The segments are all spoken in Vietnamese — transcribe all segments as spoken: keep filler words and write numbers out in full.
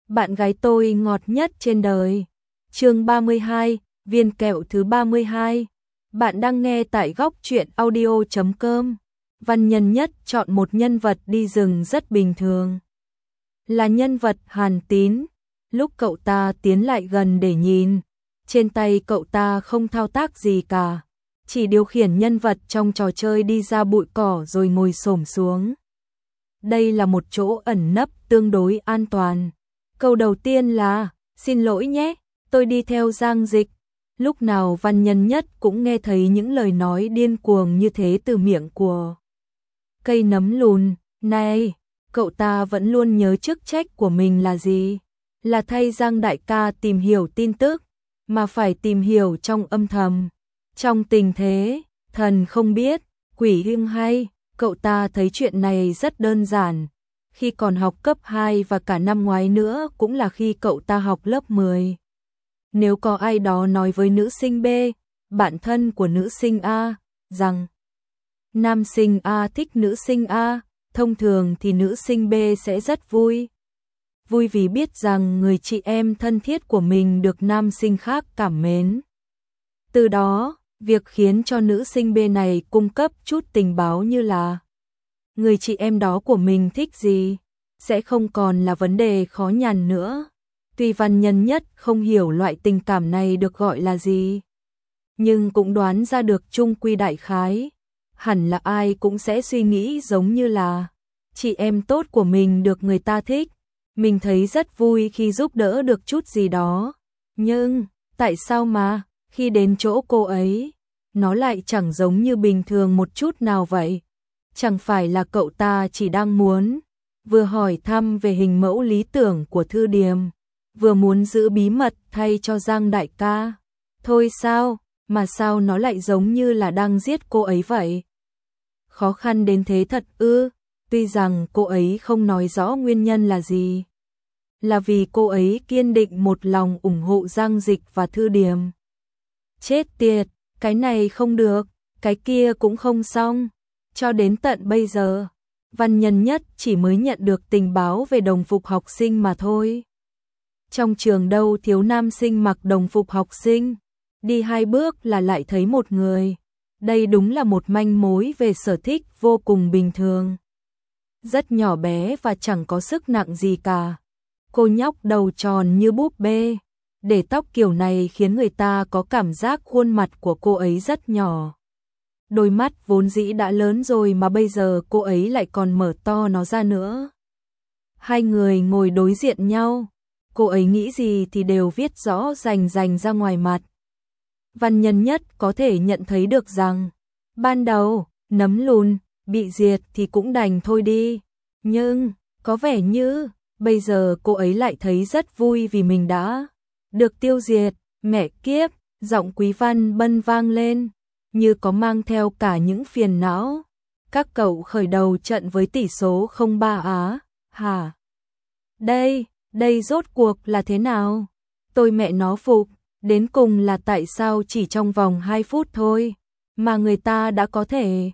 Bạn gái tôi ngọt nhất trên đời. Chương ba mươi hai, viên kẹo thứ ba mươi hai. Bạn đang nghe tại góc truyện audio chấm com. Văn Nhân Nhất chọn một nhân vật đi rừng rất bình thường. Là nhân vật Hàn Tín. Lúc cậu ta tiến lại gần để nhìn, trên tay cậu ta không thao tác gì cả, chỉ điều khiển nhân vật trong trò chơi đi ra bụi cỏ rồi ngồi xổm xuống. Đây là một chỗ ẩn nấp tương đối an toàn. Câu đầu tiên là, xin lỗi nhé, tôi đi theo Giang Dịch. Lúc nào Văn Nhân Nhất cũng nghe thấy những lời nói điên cuồng như thế từ miệng của cây nấm lùn. Này, cậu ta vẫn luôn nhớ chức trách của mình là gì? Là thay Giang đại ca tìm hiểu tin tức, mà phải tìm hiểu trong âm thầm. Trong tình thế, thần không biết, quỷ hưng hay, cậu ta thấy chuyện này rất đơn giản. Khi còn học cấp hai và cả năm ngoái nữa cũng là khi cậu ta học lớp mười. Nếu có ai đó nói với nữ sinh B, bạn thân của nữ sinh A, rằng nam sinh A thích nữ sinh A, thông thường thì nữ sinh B sẽ rất vui. Vui vì biết rằng người chị em thân thiết của mình được nam sinh khác cảm mến. Từ đó, việc khiến cho nữ sinh B này cung cấp chút tình báo như là người chị em đó của mình thích gì, sẽ không còn là vấn đề khó nhằn nữa. Tuy Văn Nhân Nhất không hiểu loại tình cảm này được gọi là gì, nhưng cũng đoán ra được chung quy đại khái. Hẳn là ai cũng sẽ suy nghĩ giống như là chị em tốt của mình được người ta thích. Mình thấy rất vui khi giúp đỡ được chút gì đó. Nhưng, tại sao mà, khi đến chỗ cô ấy, nó lại chẳng giống như bình thường một chút nào vậy? Chẳng phải là cậu ta chỉ đang muốn vừa hỏi thăm về hình mẫu lý tưởng của Thư Điềm, vừa muốn giữ bí mật thay cho Giang đại ca thôi sao, mà sao nó lại giống như là đang giết cô ấy vậy? Khó khăn đến thế thật ư? Tuy rằng cô ấy không nói rõ nguyên nhân là gì, là vì cô ấy kiên định một lòng ủng hộ Giang Dịch và Thư Điềm. Chết tiệt, cái này không được, cái kia cũng không xong. Cho đến tận bây giờ, Văn Nhân Nhất chỉ mới nhận được tình báo về đồng phục học sinh mà thôi. Trong trường đâu thiếu nam sinh mặc đồng phục học sinh, đi hai bước là lại thấy một người. Đây đúng là một manh mối về sở thích vô cùng bình thường. Rất nhỏ bé và chẳng có sức nặng gì cả. Cô nhóc đầu tròn như búp bê, để tóc kiểu này khiến người ta có cảm giác khuôn mặt của cô ấy rất nhỏ. Đôi mắt vốn dĩ đã lớn rồi mà bây giờ cô ấy lại còn mở to nó ra nữa. Hai người ngồi đối diện nhau, cô ấy nghĩ gì thì đều viết rõ rành rành ra ngoài mặt. Văn Nhân Nhất có thể nhận thấy được rằng, ban đầu, nấm lùn, bị diệt thì cũng đành thôi đi. Nhưng, có vẻ như, bây giờ cô ấy lại thấy rất vui vì mình đã được tiêu diệt. Mẹ kiếp, giọng Quý Văn Bân vang lên, như có mang theo cả những phiền não. Các cậu khởi đầu trận với tỷ số không ba á, hả? Đây, đây rốt cuộc là thế nào? Tôi mẹ nó phục, đến cùng là tại sao chỉ trong vòng hai phút thôi, mà người ta đã có thể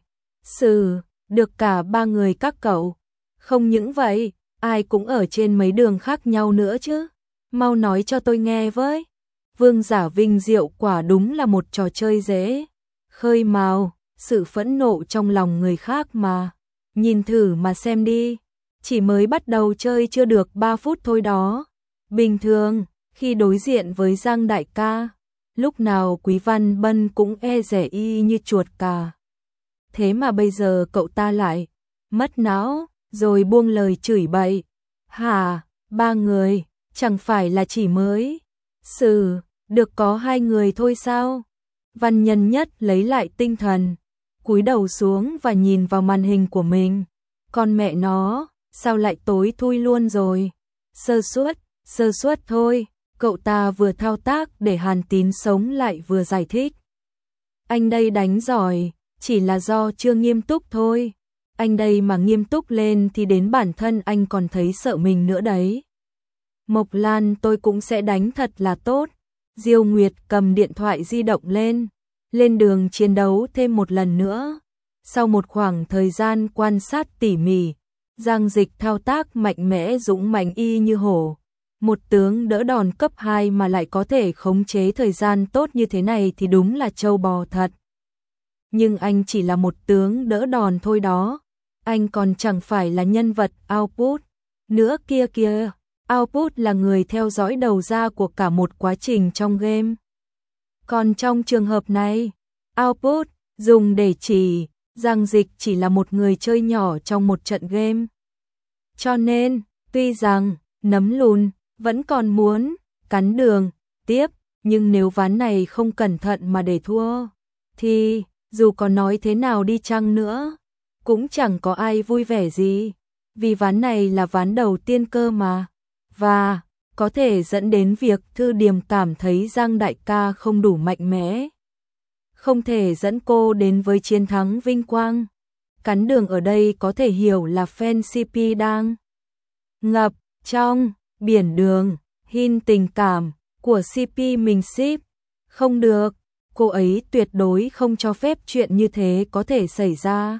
xử được cả ba người các cậu. Không những vậy, ai cũng ở trên mấy đường khác nhau nữa chứ. Mau nói cho tôi nghe với. Vương giả vinh diệu quả đúng là một trò chơi dễ khơi mào sự phẫn nộ trong lòng người khác mà. Nhìn thử mà xem đi, chỉ mới bắt đầu chơi chưa được ba phút thôi đó. Bình thường, khi đối diện với Giang đại ca, lúc nào Quý Văn Bân cũng e dè y như chuột cả. Thế mà bây giờ cậu ta lại mất não, rồi buông lời chửi bậy. Hả, ba người, chẳng phải là chỉ mới xử được có hai người thôi sao? Văn Nhân Nhất lấy lại tinh thần, cúi đầu xuống và nhìn vào màn hình của mình. Con mẹ nó, sao lại tối thui luôn rồi? Sơ suất, sơ suất thôi. Cậu ta vừa thao tác để Hàn Tín sống lại vừa giải thích. Anh đây đánh giỏi, chỉ là do chưa nghiêm túc thôi. Anh đây mà nghiêm túc lên thì đến bản thân anh còn thấy sợ mình nữa đấy. Mộc Lan tôi cũng sẽ đánh thật là tốt. Diêu Nguyệt cầm điện thoại di động lên, lên đường chiến đấu thêm một lần nữa. Sau một khoảng thời gian quan sát tỉ mỉ, Giang Dịch thao tác mạnh mẽ dũng mãnh y như hổ, một tướng đỡ đòn cấp hai mà lại có thể khống chế thời gian tốt như thế này thì đúng là trâu bò thật. Nhưng anh chỉ là một tướng đỡ đòn thôi đó, anh còn chẳng phải là nhân vật output nữa kia kìa. Output là người theo dõi đầu ra của cả một quá trình trong game. Còn trong trường hợp này, output dùng để chỉ Giang Dịch chỉ là một người chơi nhỏ trong một trận game. Cho nên, tuy rằng nấm lùn vẫn còn muốn cắn đường tiếp, nhưng nếu ván này không cẩn thận mà để thua, thì dù có nói thế nào đi chăng nữa, cũng chẳng có ai vui vẻ gì, vì ván này là ván đầu tiên cơ mà, và có thể dẫn đến việc Thư Điềm cảm thấy Giang đại ca không đủ mạnh mẽ, không thể dẫn cô đến với chiến thắng vinh quang. Cắn đường ở đây có thể hiểu là fan xê pê đang ngập trong biển đường, hin tình cảm của xê pê mình ship. Không được, cô ấy tuyệt đối không cho phép chuyện như thế có thể xảy ra.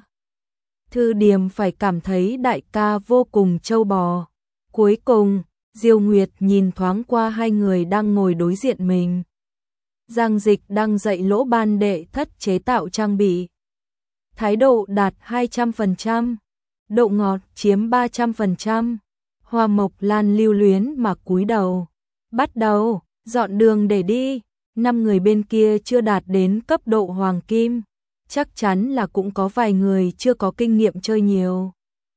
Thư Điềm phải cảm thấy đại ca vô cùng trâu bò. Cuối cùng, Diêu Nguyệt nhìn thoáng qua hai người đang ngồi đối diện mình. Giang Dịch đang dạy Lỗ Ban đệ thất chế tạo trang bị. Thái độ đạt hai trăm phần trăm, độ ngọt chiếm ba trăm phần trăm. Hoa Mộc Lan lưu luyến mà cúi đầu. Bắt đầu, dọn đường để đi. Năm người bên kia chưa đạt đến cấp độ hoàng kim. Chắc chắn là cũng có vài người chưa có kinh nghiệm chơi nhiều.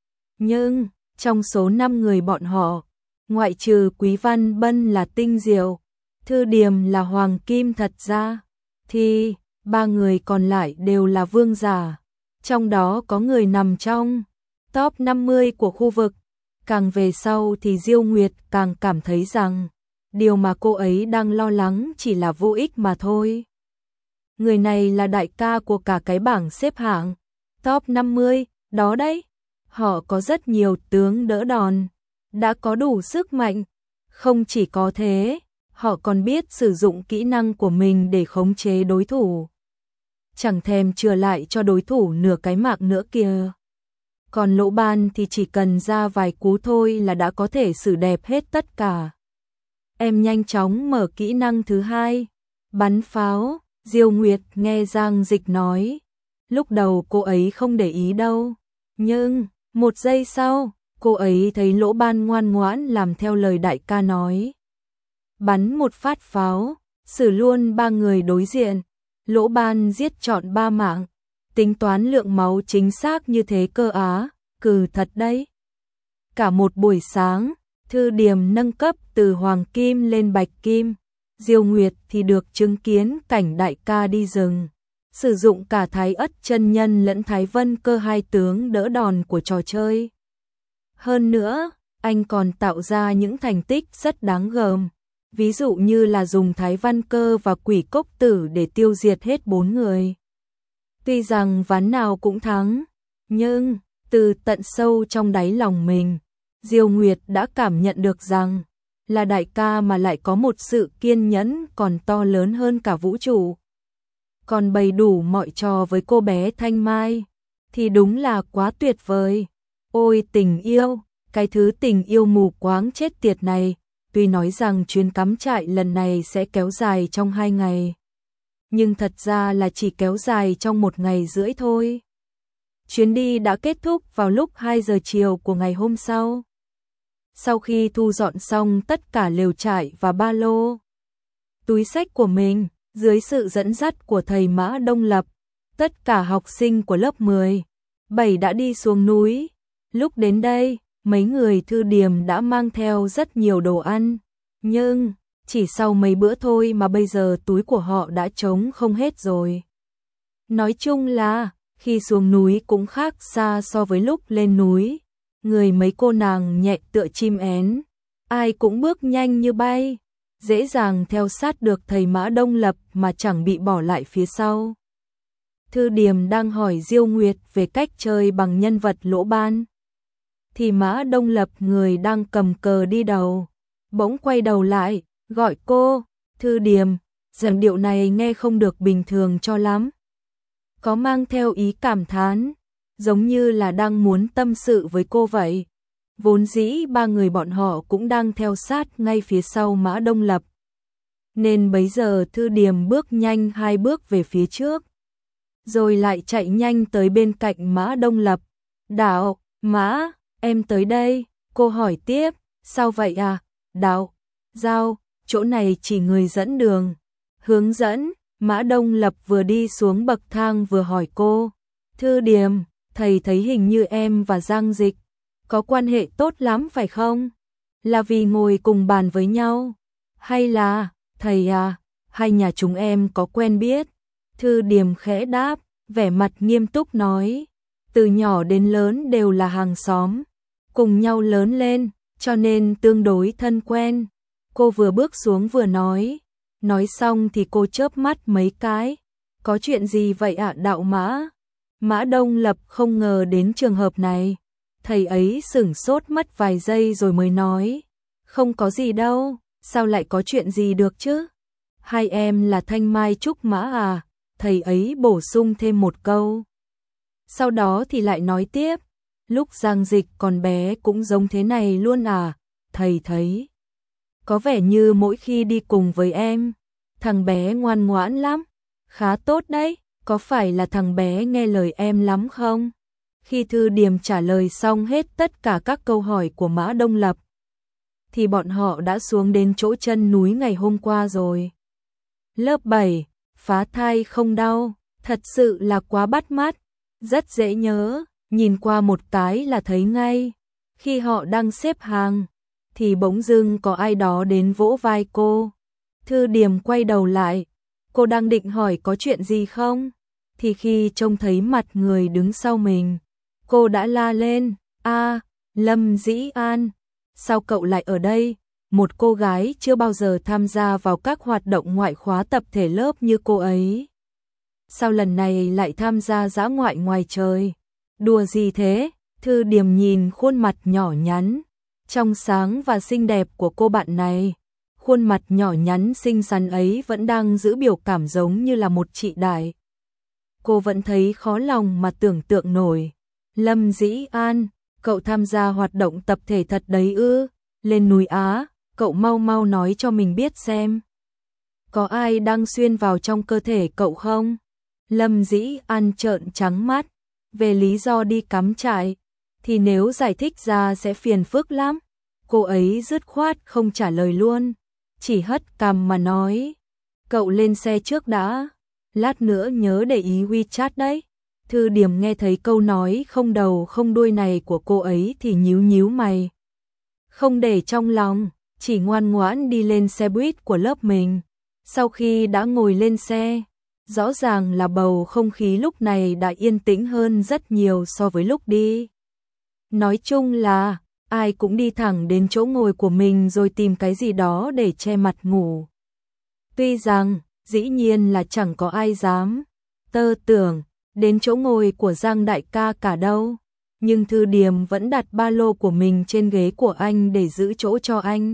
Nhưng, trong số năm người bọn họ, ngoại trừ Quý Văn Bân là tinh diệu, Thư Điềm là hoàng kim thật ra, thì ba người còn lại đều là vương giả. Trong đó có người nằm trong top năm mươi của khu vực. Càng về sau thì Diêu Nguyệt càng cảm thấy rằng điều mà cô ấy đang lo lắng chỉ là vô ích mà thôi. Người này là đại ca của cả cái bảng xếp hạng top năm mươi, đó đấy. Họ có rất nhiều tướng đỡ đòn, đã có đủ sức mạnh. Không chỉ có thế, họ còn biết sử dụng kỹ năng của mình để khống chế đối thủ. Chẳng thèm chừa lại cho đối thủ nửa cái mạng nữa kìa. Còn Lỗ Ban thì chỉ cần ra vài cú thôi là đã có thể xử đẹp hết tất cả. Em nhanh chóng mở kỹ năng thứ hai, bắn pháo. Diêu Nguyệt nghe Giang Dịch nói. Lúc đầu cô ấy không để ý đâu. Nhưng, một giây sau, cô ấy thấy Lỗ Ban ngoan ngoãn làm theo lời đại ca nói. Bắn một phát pháo, xử luôn ba người đối diện. Lỗ Ban giết trọn ba mạng. Tính toán lượng máu chính xác như thế cơ á, cừ thật đấy. Cả một buổi sáng, Thư Điềm nâng cấp từ hoàng kim lên bạch kim. Diêu Nguyệt thì được chứng kiến cảnh đại ca đi rừng, sử dụng cả Thái Ất chân nhân lẫn Thái Vân Cơ hai tướng đỡ đòn của trò chơi. Hơn nữa, anh còn tạo ra những thành tích rất đáng gờm, ví dụ như là dùng Thái Văn Cơ và Quỷ Cốc Tử để tiêu diệt hết bốn người. Tuy rằng ván nào cũng thắng, nhưng từ tận sâu trong đáy lòng mình, Diêu Nguyệt đã cảm nhận được rằng là đại ca mà lại có một sự kiên nhẫn còn to lớn hơn cả vũ trụ. Còn bày đủ mọi trò với cô bé Thanh Mai, thì đúng là quá tuyệt vời. Ôi tình yêu, cái thứ tình yêu mù quáng chết tiệt này, tuy nói rằng chuyến cắm trại lần này sẽ kéo dài trong hai ngày. Nhưng thật ra là chỉ kéo dài trong một ngày rưỡi thôi. Chuyến đi đã kết thúc vào lúc hai giờ chiều của ngày hôm sau. Sau khi thu dọn xong tất cả lều trại và ba lô, túi xách của mình, dưới sự dẫn dắt của thầy Mã Đông Lập, tất cả học sinh của lớp mười, bảy đã đi xuống núi. Lúc đến đây, mấy người Thư Điềm đã mang theo rất nhiều đồ ăn, nhưng chỉ sau mấy bữa thôi mà bây giờ túi của họ đã trống không hết rồi. Nói chung là, khi xuống núi cũng khác xa so với lúc lên núi. Người mấy cô nàng nhẹ tựa chim én, ai cũng bước nhanh như bay, dễ dàng theo sát được thầy Mã Đông Lập mà chẳng bị bỏ lại phía sau. Thư Điềm đang hỏi Diêu Nguyệt về cách chơi bằng nhân vật Lỗ Ban, thì Mã Đông Lập, người đang cầm cờ đi đầu, bỗng quay đầu lại, gọi cô. Thư Điềm, giọng điệu này nghe không được bình thường cho lắm, có mang theo ý cảm thán, giống như là đang muốn tâm sự với cô vậy. Vốn dĩ ba người bọn họ cũng đang theo sát ngay phía sau Mã Đông Lập. Nên bấy giờ Thư Điềm bước nhanh hai bước về phía trước. Rồi lại chạy nhanh tới bên cạnh Mã Đông Lập. Đạo, Mã, em tới đây. Cô hỏi tiếp, sao vậy à? Đạo, Giao, chỗ này chỉ người dẫn đường. Hướng dẫn, Mã Đông Lập vừa đi xuống bậc thang vừa hỏi cô. Thư Điềm, thầy thấy hình như em và Giang Dịch có quan hệ tốt lắm phải không? Là vì ngồi cùng bàn với nhau? Hay là, thầy à, hai nhà chúng em có quen biết? Thư Điềm khẽ đáp, vẻ mặt nghiêm túc nói. Từ nhỏ đến lớn đều là hàng xóm, cùng nhau lớn lên, cho nên tương đối thân quen. Cô vừa bước xuống vừa nói. Nói xong thì cô chớp mắt mấy cái. Có chuyện gì vậy ạ Đạo Mã? Mã Đông Lập không ngờ đến trường hợp này. Thầy ấy sửng sốt mất vài giây rồi mới nói. Không có gì đâu, sao lại có chuyện gì được chứ? Hai em là Thanh Mai Trúc Mã à? Thầy ấy bổ sung thêm một câu. Sau đó thì lại nói tiếp. Lúc Giang Dịch còn bé cũng giống thế này luôn à? Thầy thấy có vẻ như mỗi khi đi cùng với em, thằng bé ngoan ngoãn lắm, khá tốt đấy, có phải là thằng bé nghe lời em lắm không? Khi Thư Điềm trả lời xong hết tất cả các câu hỏi của Mã Đông Lập, thì bọn họ đã xuống đến chỗ chân núi ngày hôm qua rồi. Lớp bảy, phá thai không đau, thật sự là quá bắt mắt, rất dễ nhớ, nhìn qua một cái là thấy ngay. Khi họ đang xếp hàng, thì bỗng dưng có ai đó đến vỗ vai cô. Thư Điềm quay đầu lại, cô đang định hỏi có chuyện gì không? Thì khi trông thấy mặt người đứng sau mình, cô đã la lên, a, Lâm Dĩ An, sao cậu lại ở đây? Một cô gái chưa bao giờ tham gia vào các hoạt động ngoại khóa tập thể lớp như cô ấy. Sao lần này lại tham gia dã ngoại ngoài trời? Đùa gì thế? Thư Điềm nhìn khuôn mặt nhỏ nhắn, trong sáng và xinh đẹp của cô bạn này. Khuôn mặt nhỏ nhắn xinh xắn ấy vẫn đang giữ biểu cảm giống như là một chị đại. Cô vẫn thấy khó lòng mà tưởng tượng nổi. Lâm Dĩ An, cậu tham gia hoạt động tập thể thật đấy ư? Lên núi Á, cậu mau mau nói cho mình biết xem. Có ai đang xuyên vào trong cơ thể cậu không? Lâm Dĩ An trợn trắng mắt. Về lý do đi cắm trại, thì nếu giải thích ra sẽ phiền phức lắm. Cô ấy dứt khoát không trả lời luôn, chỉ hất cằm mà nói. Cậu lên xe trước đã, lát nữa nhớ để ý WeChat đấy. Thư Điềm nghe thấy câu nói không đầu không đuôi này của cô ấy thì nhíu nhíu mày. Không để trong lòng, chỉ ngoan ngoãn đi lên xe buýt của lớp mình. Sau khi đã ngồi lên xe, rõ ràng là bầu không khí lúc này đã yên tĩnh hơn rất nhiều so với lúc đi. Nói chung là, ai cũng đi thẳng đến chỗ ngồi của mình rồi tìm cái gì đó để che mặt ngủ. Tuy rằng, dĩ nhiên là chẳng có ai dám tơ tưởng đến chỗ ngồi của Giang đại ca cả đâu. Nhưng Thư Điềm vẫn đặt ba lô của mình trên ghế của anh để giữ chỗ cho anh.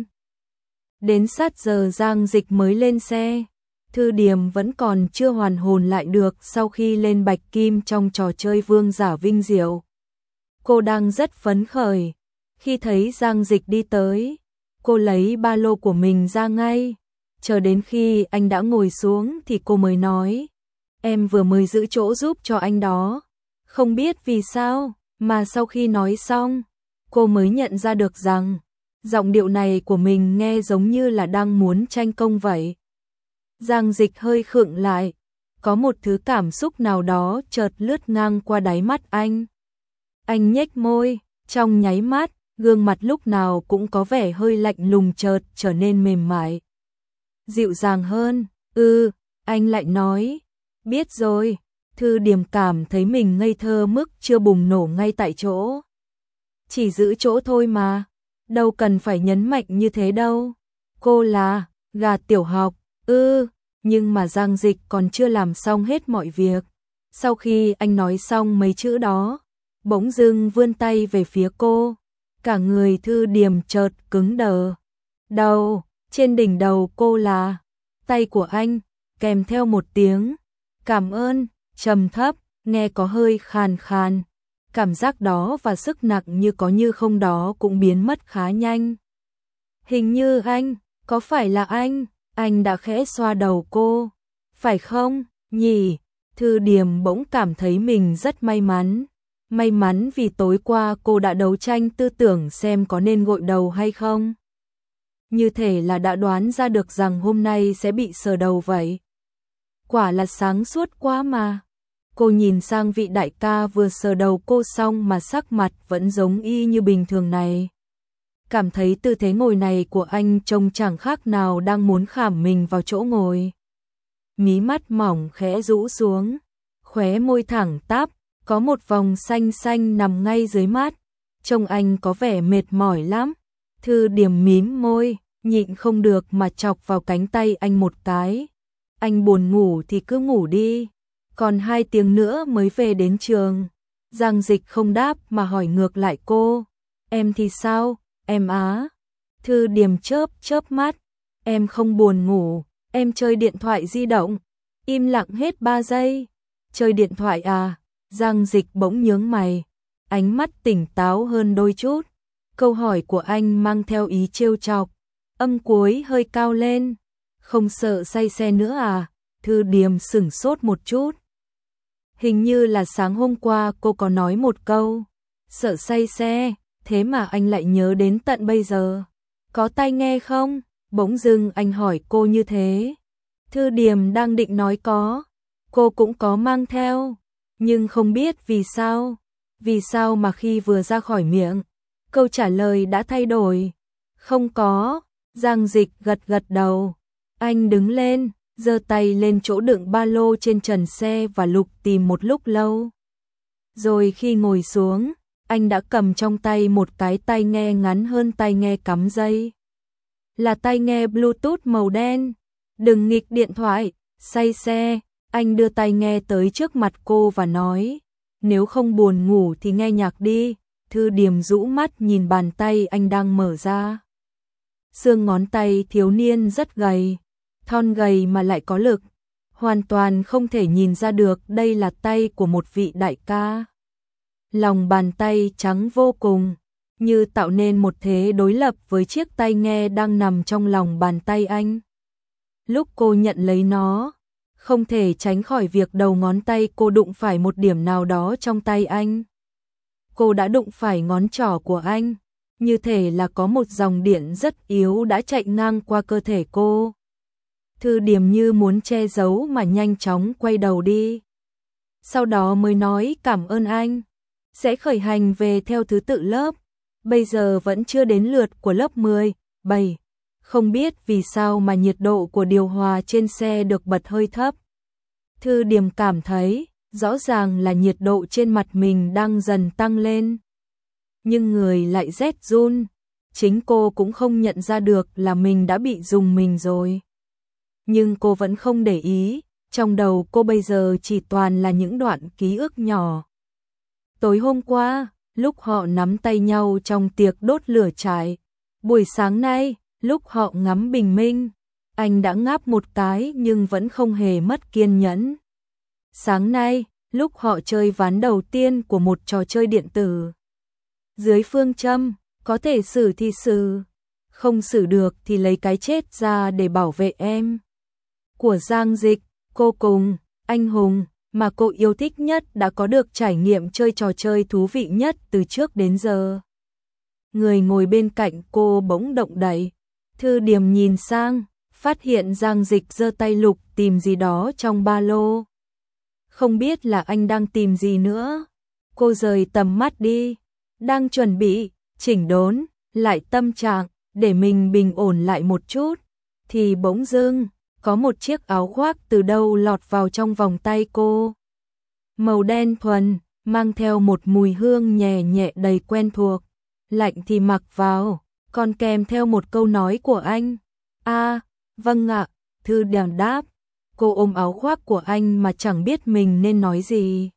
Đến sát giờ Giang Dịch mới lên xe. Thư Điềm vẫn còn chưa hoàn hồn lại được sau khi lên bạch kim trong trò chơi vương giả vinh diệu. Cô đang rất phấn khởi. Khi thấy Giang Dịch đi tới, cô lấy ba lô của mình ra ngay. Chờ đến khi anh đã ngồi xuống thì cô mới nói. Em vừa mới giữ chỗ giúp cho anh đó. Không biết vì sao, mà sau khi nói xong, cô mới nhận ra được rằng, giọng điệu này của mình nghe giống như là đang muốn tranh công vậy. Giang Dịch hơi khựng lại, có một thứ cảm xúc nào đó chợt lướt ngang qua đáy mắt anh. Anh nhếch môi, trong nháy mắt, gương mặt lúc nào cũng có vẻ hơi lạnh lùng chợt trở nên mềm mại. Dịu dàng hơn, ừ, anh lại nói, biết rồi. Thư Điềm cảm thấy mình ngây thơ mức chưa bùng nổ ngay tại chỗ. Chỉ giữ chỗ thôi mà, đâu cần phải nhấn mạnh như thế đâu. Cô là gà tiểu học, ư, nhưng mà Giang Dịch còn chưa làm xong hết mọi việc. Sau khi anh nói xong mấy chữ đó, bỗng dưng vươn tay về phía cô. Cả người Thư Điềm chợt cứng đờ. Đầu, trên đỉnh đầu cô là tay của anh, kèm theo một tiếng cảm ơn, trầm thấp, nghe có hơi khàn khàn. cảm giác đó và sức nặng như có như không đó cũng biến mất khá nhanh. Hình như anh, có phải là anh, anh đã khẽ xoa đầu cô, phải không, nhỉ? Thư Điềm bỗng cảm thấy mình rất may mắn. May mắn vì tối qua cô đã đấu tranh tư tưởng xem có nên gội đầu hay không. Như thể là đã đoán ra được rằng hôm nay sẽ bị sờ đầu vậy. Quả là sáng suốt quá mà. Cô nhìn sang vị đại ca vừa sờ đầu cô xong mà sắc mặt vẫn giống y như bình thường này. Cảm thấy tư thế ngồi này của anh trông chẳng khác nào đang muốn khảm mình vào chỗ ngồi. Mí mắt mỏng khẽ rũ xuống, khóe môi thẳng tắp, có một vòng xanh xanh nằm ngay dưới mắt. Trông anh có vẻ mệt mỏi lắm. Thư Điềm mím môi, nhịn không được mà chọc vào cánh tay anh một cái. Anh buồn ngủ thì cứ ngủ đi, còn hai tiếng nữa mới về đến trường. Giang Dịch không đáp mà hỏi ngược lại cô, em thì sao, em á? Thư Điềm chớp chớp mắt, em không buồn ngủ, em chơi điện thoại di động. Im lặng hết ba giây, chơi điện thoại à? Giang Dịch bỗng nhướng mày, ánh mắt tỉnh táo hơn đôi chút. Câu hỏi của anh mang theo ý trêu chọc, âm cuối hơi cao lên. Không sợ say xe nữa à? Thư Điềm sửng sốt một chút. Hình như là sáng hôm qua cô có nói một câu, sợ say xe, thế mà anh lại nhớ đến tận bây giờ. Có tai nghe không? Bỗng dưng anh hỏi cô như thế. Thư Điềm đang định nói có, cô cũng có mang theo, nhưng không biết vì sao. Vì sao mà khi vừa ra khỏi miệng, câu trả lời đã thay đổi. Không có. Giang Dịch gật gật đầu. Anh đứng lên, giơ tay lên chỗ đựng ba lô trên trần xe và lục tìm một lúc lâu. Rồi khi ngồi xuống, anh đã cầm trong tay một cái tai nghe ngắn hơn tai nghe cắm dây. Là tai nghe Bluetooth màu đen. Đừng nghịch điện thoại, say xe. Anh đưa tai nghe tới trước mặt cô và nói, nếu không buồn ngủ thì nghe nhạc đi. Thư Điềm rũ mắt nhìn bàn tay anh đang mở ra. Xương ngón tay thiếu niên rất gầy, thon gầy mà lại có lực. Hoàn toàn không thể nhìn ra được đây là tay của một vị đại ca. Lòng bàn tay trắng vô cùng, như tạo nên một thế đối lập với chiếc tai nghe đang nằm trong lòng bàn tay anh. Lúc cô nhận lấy nó, không thể tránh khỏi việc đầu ngón tay cô đụng phải một điểm nào đó trong tay anh. Cô đã đụng phải ngón trỏ của anh, như thể là có một dòng điện rất yếu đã chạy ngang qua cơ thể cô. Thư Điềm như muốn che giấu mà nhanh chóng quay đầu đi. Sau đó mới nói cảm ơn anh, sẽ khởi hành về theo thứ tự lớp. Bây giờ vẫn chưa đến lượt của lớp mười, bảy. Không biết vì sao mà nhiệt độ của điều hòa trên xe được bật hơi thấp. Thư Điềm cảm thấy, rõ ràng là nhiệt độ trên mặt mình đang dần tăng lên. Nhưng người lại rét run, chính cô cũng không nhận ra được là mình đã bị rùng mình rồi. Nhưng cô vẫn không để ý, trong đầu cô bây giờ chỉ toàn là những đoạn ký ức nhỏ. Tối hôm qua, lúc họ nắm tay nhau trong tiệc đốt lửa trại. Buổi sáng nay, lúc họ ngắm bình minh, anh đã ngáp một cái nhưng vẫn không hề mất kiên nhẫn. Sáng nay, lúc họ chơi ván đầu tiên của một trò chơi điện tử. Dưới phương châm, có thể xử thì xử, không xử được thì lấy cái chết ra để bảo vệ em. Của Giang Dịch, cô cùng, anh hùng, mà cô yêu thích nhất đã có được trải nghiệm chơi trò chơi thú vị nhất từ trước đến giờ. Người ngồi bên cạnh cô bỗng động đậy. Thư Điềm nhìn sang, phát hiện Giang Dịch giơ tay lục tìm gì đó trong ba lô. Không biết là anh đang tìm gì nữa. Cô rời tầm mắt đi, đang chuẩn bị chỉnh đốn lại tâm trạng để mình bình ổn lại một chút, thì bỗng dưng có một chiếc áo khoác từ đâu lọt vào trong vòng tay cô. Màu đen thuần, mang theo một mùi hương nhẹ nhẹ đầy quen thuộc. Lạnh thì mặc vào, còn kèm theo một câu nói của anh. À, vâng ạ, Thư Điềm đáp. Cô ôm áo khoác của anh mà chẳng biết mình nên nói gì.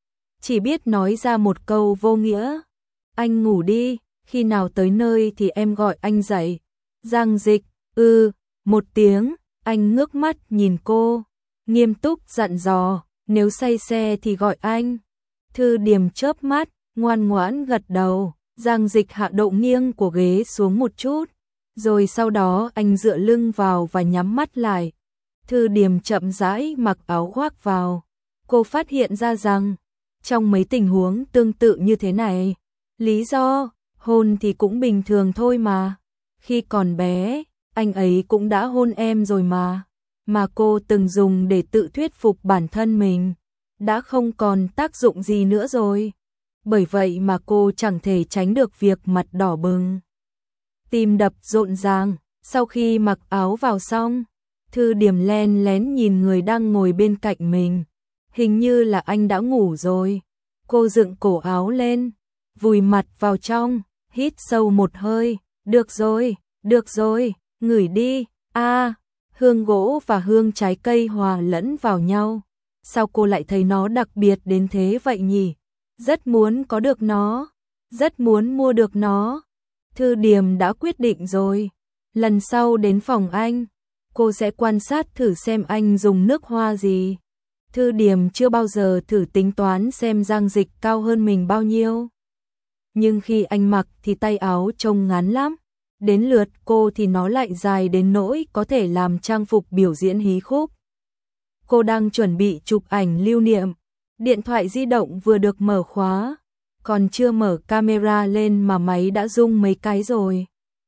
Chỉ biết nói ra một câu vô nghĩa. Anh ngủ đi, khi nào tới nơi thì em gọi anh dậy. Giang Dịch, ư, một tiếng, anh ngước mắt nhìn cô, nghiêm túc dặn dò, nếu say xe thì gọi anh. Thư Điềm chớp mắt, ngoan ngoãn gật đầu. Giang Dịch hạ độ nghiêng của ghế xuống một chút, rồi sau đó anh dựa lưng vào và nhắm mắt lại. Thư Điềm chậm rãi mặc áo khoác vào. Cô phát hiện ra rằng, trong mấy tình huống tương tự như thế này, lý do hôn thì cũng bình thường thôi mà. Khi còn bé, anh ấy cũng đã hôn em rồi mà. Mà cô từng dùng để tự thuyết phục bản thân mình, đã không còn tác dụng gì nữa rồi. Bởi vậy mà cô chẳng thể tránh được việc mặt đỏ bừng, tim đập rộn ràng. Sau khi mặc áo vào xong, Thư Điềm len lén nhìn người đang ngồi bên cạnh mình. Hình như là anh đã ngủ rồi. Cô dựng cổ áo lên, vùi mặt vào trong, hít sâu một hơi. Được rồi, được rồi, ngửi đi. A, à, hương gỗ và hương trái cây hòa lẫn vào nhau. Sao cô lại thấy nó đặc biệt đến thế vậy nhỉ? Rất muốn có được nó, rất muốn mua được nó. Thư Điềm đã quyết định rồi. Lần sau đến phòng anh, cô sẽ quan sát thử xem anh dùng nước hoa gì. Thư Điềm chưa bao giờ thử tính toán xem Giang Dịch cao hơn mình bao nhiêu. Nhưng khi anh mặc thì tay áo trông ngắn lắm. Đến lượt cô thì nó lại dài đến nỗi có thể làm trang phục biểu diễn hí khúc. Cô đang chuẩn bị chụp ảnh lưu niệm. Điện thoại di động vừa được mở khóa. Còn chưa mở camera lên mà máy đã rung mấy cái rồi.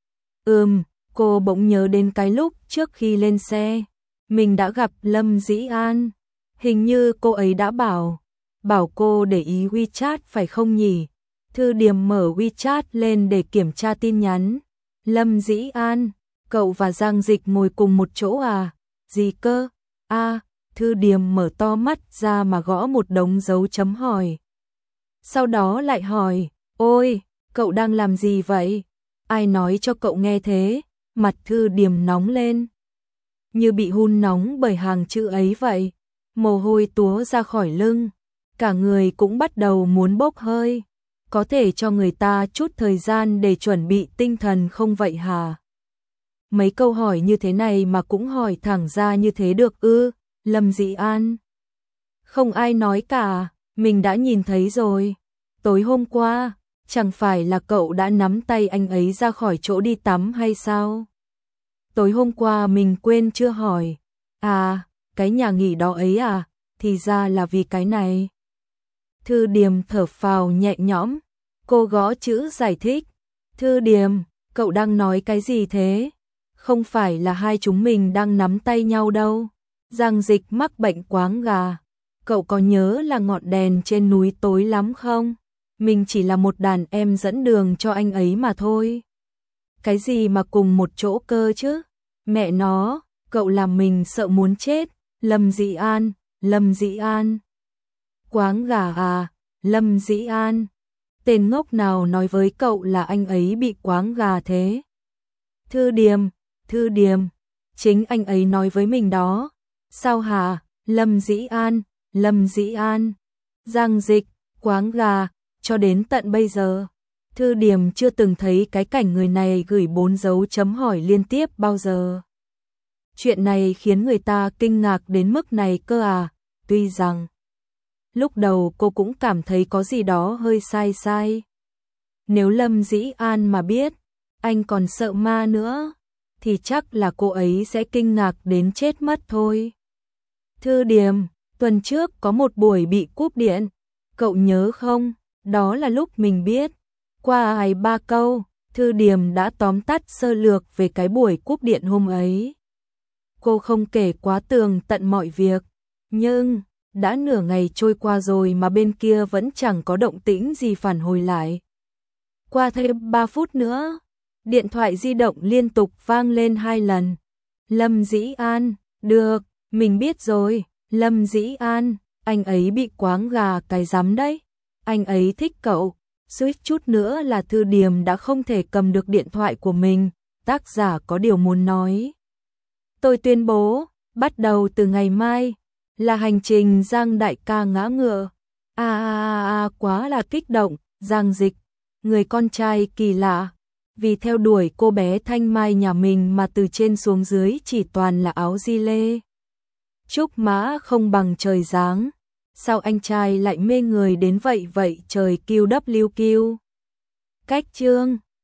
Ừm, cô bỗng nhớ đến cái lúc trước khi lên xe. Mình đã gặp Lâm Dĩ An. Hình như cô ấy đã bảo, bảo cô để ý WeChat phải không nhỉ? Thư Điềm mở WeChat lên để kiểm tra tin nhắn. Lâm Dĩ An, cậu và Giang Dịch ngồi cùng một chỗ à? Gì cơ? A, à, Thư Điềm mở to mắt ra mà gõ một đống dấu chấm hỏi. Sau đó lại hỏi, ôi, cậu đang làm gì vậy? Ai nói cho cậu nghe thế? Mặt Thư Điềm nóng lên, như bị hun nóng bởi hàng chữ ấy vậy. Mồ hôi túa ra khỏi lưng, cả người cũng bắt đầu muốn bốc hơi. Có thể cho người ta chút thời gian để chuẩn bị tinh thần không vậy hả? Mấy câu hỏi như thế này mà cũng hỏi thẳng ra như thế được ư? Lâm Dĩ An. Không ai nói cả, mình đã nhìn thấy rồi. Tối hôm qua, chẳng phải là cậu đã nắm tay anh ấy ra khỏi chỗ đi tắm hay sao? Tối hôm qua mình quên chưa hỏi. À, cái nhà nghỉ đó ấy à, thì ra là vì cái này. Thư Điềm thở phào nhẹ nhõm, cô gõ chữ giải thích. Thư Điềm, cậu đang nói cái gì thế? Không phải là hai chúng mình đang nắm tay nhau đâu. Giang Dịch mắc bệnh quáng gà. Cậu có nhớ là ngọn đèn trên núi tối lắm không? Mình chỉ là một đàn em dẫn đường cho anh ấy mà thôi. Cái gì mà cùng một chỗ cơ chứ? Mẹ nó, cậu làm mình sợ muốn chết. Lâm Dĩ An, Lâm Dĩ An. Quáng gà à, Lâm Dĩ An. Tên ngốc nào nói với cậu là anh ấy bị quáng gà thế? Thư Điềm, Thư Điềm, chính anh ấy nói với mình đó. Sao hả? Lâm Dĩ An, Lâm Dĩ An. Giang Dịch, quáng gà, cho đến tận bây giờ. Thư Điềm chưa từng thấy cái cảnh người này gửi bốn dấu chấm hỏi liên tiếp bao giờ. Chuyện này khiến người ta kinh ngạc đến mức này cơ à, tuy rằng lúc đầu cô cũng cảm thấy có gì đó hơi sai sai. Nếu Lâm Dĩ An mà biết, anh còn sợ ma nữa, thì chắc là cô ấy sẽ kinh ngạc đến chết mất thôi. Thư Điềm, tuần trước có một buổi bị cúp điện, cậu nhớ không? Đó là lúc mình biết. Qua ai ba câu, Thư Điềm đã tóm tắt sơ lược về cái buổi cúp điện hôm ấy. Cô không kể quá tường tận mọi việc, nhưng đã nửa ngày trôi qua rồi mà bên kia vẫn chẳng có động tĩnh gì phản hồi lại. Qua thêm ba phút nữa, điện thoại di động liên tục vang lên hai lần. Lâm Dĩ An, được, mình biết rồi. Lâm Dĩ An, anh ấy bị quáng gà cái rắm đấy. Anh ấy thích cậu. Suýt chút nữa là Thư Điềm đã không thể cầm được điện thoại của mình. Tác giả có điều muốn nói. Tôi tuyên bố, bắt đầu từ ngày mai, là hành trình Giang đại ca ngã ngựa. À, à, à, à quá là kích động, Giang Dịch, người con trai kỳ lạ. Vì theo đuổi cô bé Thanh Mai nhà mình mà từ trên xuống dưới chỉ toàn là áo di lê. Trúc mã không bằng trời giáng. Sao anh trai lại mê người đến vậy vậy trời kiu đắp liu kiu. Cách chương